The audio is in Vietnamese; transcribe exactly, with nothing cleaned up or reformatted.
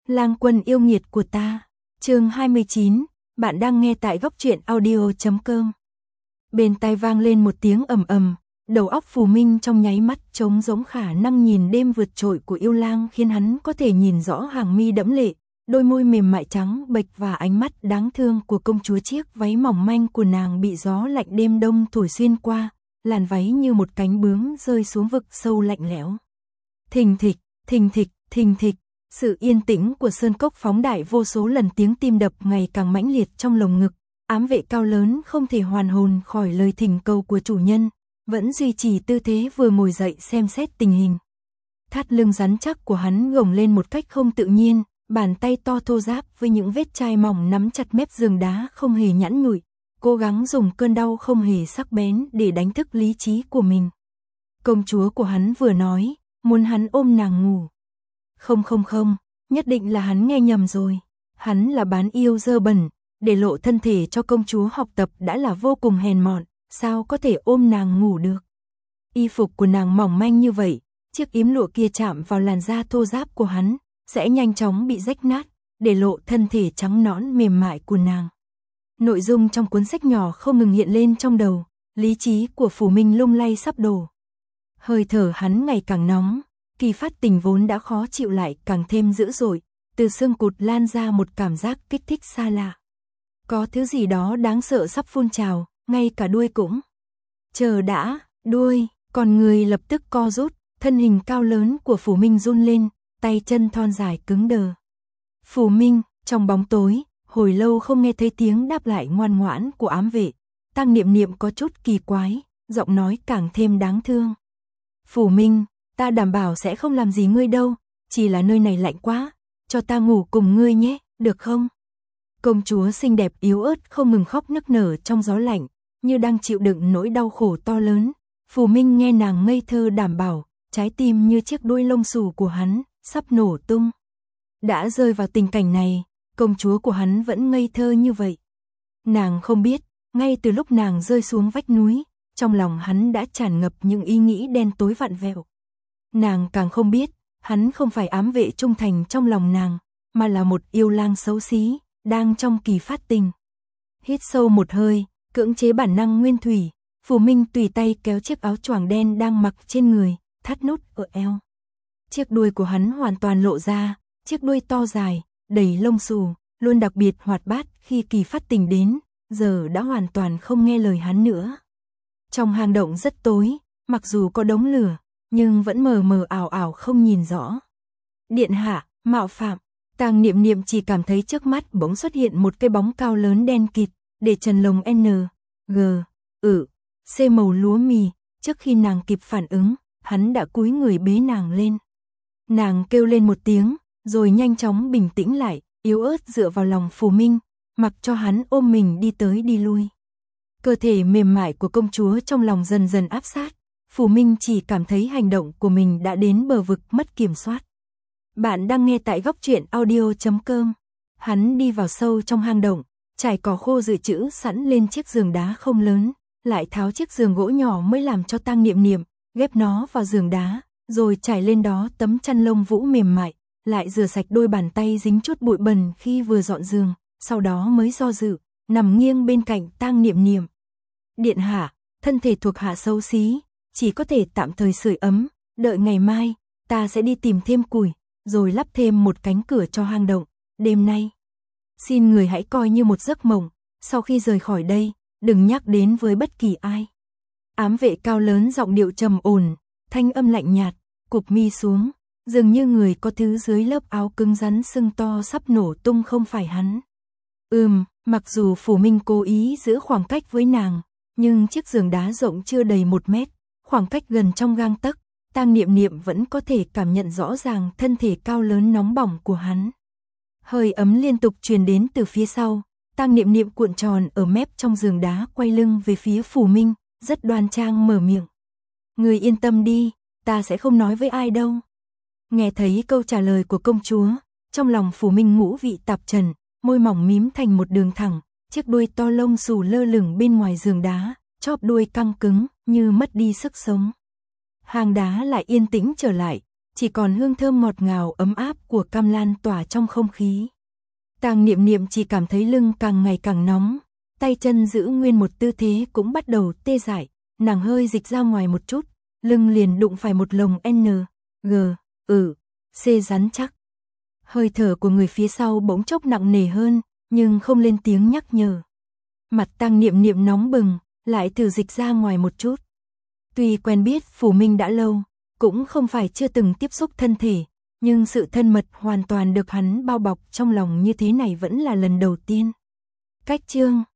Lang quân yêu nghiệt của ta. Chương hai mươi chín, bạn đang nghe tại góc truyện audio chấm com. Bên tai vang lên một tiếng ầm ầm, đầu óc Phù Minh trong nháy mắt trống rỗng, khả năng nhìn đêm vượt trội của yêu lang khiến hắn có thể nhìn rõ hàng mi đẫm lệ, đôi môi mềm mại trắng bệch và ánh mắt đáng thương của công chúa. Chiếc váy mỏng manh của nàng bị gió lạnh đêm đông thổi xuyên qua, làn váy như một cánh bướm rơi xuống vực sâu lạnh lẽo. Thình thịch, thình thịch, thình thịch, sự yên tĩnh của sơn cốc phóng đại vô số lần tiếng tim đập ngày càng mãnh liệt trong lồng ngực. Ám vệ cao lớn không thể hoàn hồn khỏi lời thỉnh cầu của chủ nhân, vẫn duy trì tư thế vừa ngồi dậy xem xét tình hình. Thắt lưng rắn chắc của hắn gồng lên một cách không tự nhiên, bàn tay to thô ráp với những vết chai mỏng nắm chặt mép giường đá không hề nhẵn nhụi, cố gắng dùng cơn đau không hề sắc bén để đánh thức lý trí của mình. Công chúa của hắn vừa nói, muốn hắn ôm nàng ngủ. Không không không, nhất định là hắn nghe nhầm rồi. Hắn là bán yêu dơ bẩn, để lộ thân thể cho công chúa học tập đã là vô cùng hèn mọn, sao có thể ôm nàng ngủ được. Y phục của nàng mỏng manh như vậy, chiếc yếm lụa kia chạm vào làn da thô ráp của hắn, sẽ nhanh chóng bị rách nát, để lộ thân thể trắng nõn mềm mại của nàng. Nội dung trong cuốn sách nhỏ không ngừng hiện lên trong đầu, lý trí của Phù Minh lung lay sắp đổ. Hơi thở hắn ngày càng nóng, kỳ phát tình vốn đã khó chịu lại càng thêm dữ dội, từ xương cụt lan ra một cảm giác kích thích xa lạ. Có thứ gì đó đáng sợ sắp phun trào, ngay cả đuôi cũng. Chờ đã, đuôi, còn người lập tức co rút, thân hình cao lớn của Phù Minh run lên, tay chân thon dài cứng đờ. Phù Minh, trong bóng tối, hồi lâu không nghe thấy tiếng đáp lại ngoan ngoãn của ám vệ. Tăng Niệm Niệm có chút kỳ quái, giọng nói càng thêm đáng thương. Phù Minh, ta đảm bảo sẽ không làm gì ngươi đâu, chỉ là nơi này lạnh quá, cho ta ngủ cùng ngươi nhé, được không? Công chúa xinh đẹp yếu ớt không ngừng khóc nức nở trong gió lạnh, như đang chịu đựng nỗi đau khổ to lớn. Phù Minh nghe nàng ngây thơ đảm bảo, trái tim như chiếc đuôi lông xù của hắn, sắp nổ tung. Đã rơi vào tình cảnh này, công chúa của hắn vẫn ngây thơ như vậy. Nàng không biết, ngay từ lúc nàng rơi xuống vách núi, trong lòng hắn đã tràn ngập những ý nghĩ đen tối vặn vẹo. Nàng càng không biết, hắn không phải ám vệ trung thành trong lòng nàng, mà là một yêu lang xấu xí, đang trong kỳ phát tình. Hít sâu một hơi, cưỡng chế bản năng nguyên thủy, Phù Minh tùy tay kéo chiếc áo choàng đen đang mặc trên người, thắt nút ở eo. Chiếc đuôi của hắn hoàn toàn lộ ra, chiếc đuôi to dài, đầy lông xù, luôn đặc biệt hoạt bát khi kỳ phát tình đến, giờ đã hoàn toàn không nghe lời hắn nữa. Trong hang động rất tối, mặc dù có đống lửa, nhưng vẫn mờ mờ ảo ảo không nhìn rõ. Điện hạ, mạo phạm. Tang Niệm Niệm chỉ cảm thấy trước mắt bỗng xuất hiện một cái bóng cao lớn đen kịt, để trần lồng N, G, ự, C màu lúa mì. Trước khi nàng kịp phản ứng, hắn đã cúi người bế nàng lên. Nàng kêu lên một tiếng, rồi nhanh chóng bình tĩnh lại, yếu ớt dựa vào lòng Phù Minh, mặc cho hắn ôm mình đi tới đi lui. Cơ thể mềm mại của công chúa trong lòng dần dần áp sát, Phù Minh chỉ cảm thấy hành động của mình đã đến bờ vực mất kiểm soát. Bạn đang nghe tại góc truyện audio chấm com. Hắn đi vào sâu trong hang động, trải cỏ khô dự trữ sẵn lên chiếc giường đá không lớn, lại tháo chiếc giường gỗ nhỏ mới làm cho Tang Niệm Niệm, ghép nó vào giường đá, rồi trải lên đó tấm chăn lông vũ mềm mại, lại rửa sạch đôi bàn tay dính chút bụi bẩn khi vừa dọn giường, sau đó mới do dự, nằm nghiêng bên cạnh Tang Niệm Niệm. Điện hạ, thân thể thuộc hạ xấu xí, chỉ có thể tạm thời sưởi ấm, đợi ngày mai, ta sẽ đi tìm thêm củi, rồi lắp thêm một cánh cửa cho hang động. Đêm nay, xin người hãy coi như một giấc mộng, sau khi rời khỏi đây, đừng nhắc đến với bất kỳ ai. Ám vệ cao lớn giọng điệu trầm ổn, thanh âm lạnh nhạt, cụp mi xuống, dường như người có thứ dưới lớp áo cứng rắn sưng to sắp nổ tung không phải hắn. Ừm, mặc dù Phù Minh cố ý giữ khoảng cách với nàng, nhưng chiếc giường đá rộng chưa đầy một mét, khoảng cách gần trong gang tấc, Tang Niệm Niệm vẫn có thể cảm nhận rõ ràng thân thể cao lớn nóng bỏng của hắn. Hơi ấm liên tục truyền đến từ phía sau, Tang Niệm Niệm cuộn tròn ở mép trong giường đá quay lưng về phía Phù Minh, rất đoan trang mở miệng. Người yên tâm đi, ta sẽ không nói với ai đâu. Nghe thấy câu trả lời của công chúa, trong lòng Phù Minh ngũ vị tạp trần, môi mỏng mím thành một đường thẳng, chiếc đuôi to lông xù lơ lửng bên ngoài giường đá, chóp đuôi căng cứng như mất đi sức sống. Hang đá lại yên tĩnh trở lại, chỉ còn hương thơm ngọt ngào ấm áp của cam lan tỏa trong không khí. Tang Niệm Niệm chỉ cảm thấy lưng càng ngày càng nóng, tay chân giữ nguyên một tư thế cũng bắt đầu tê dại, nàng hơi dịch ra ngoài một chút, lưng liền đụng phải một lồng N, G, ừ, C rắn chắc. Hơi thở của người phía sau bỗng chốc nặng nề hơn, nhưng không lên tiếng nhắc nhở. Mặt Tang Niệm Niệm nóng bừng, lại thử dịch ra ngoài một chút. Tuy quen biết Phủ Minh đã lâu, cũng không phải chưa từng tiếp xúc thân thể, nhưng sự thân mật hoàn toàn được hắn bao bọc trong lòng như thế này vẫn là lần đầu tiên. Cách chương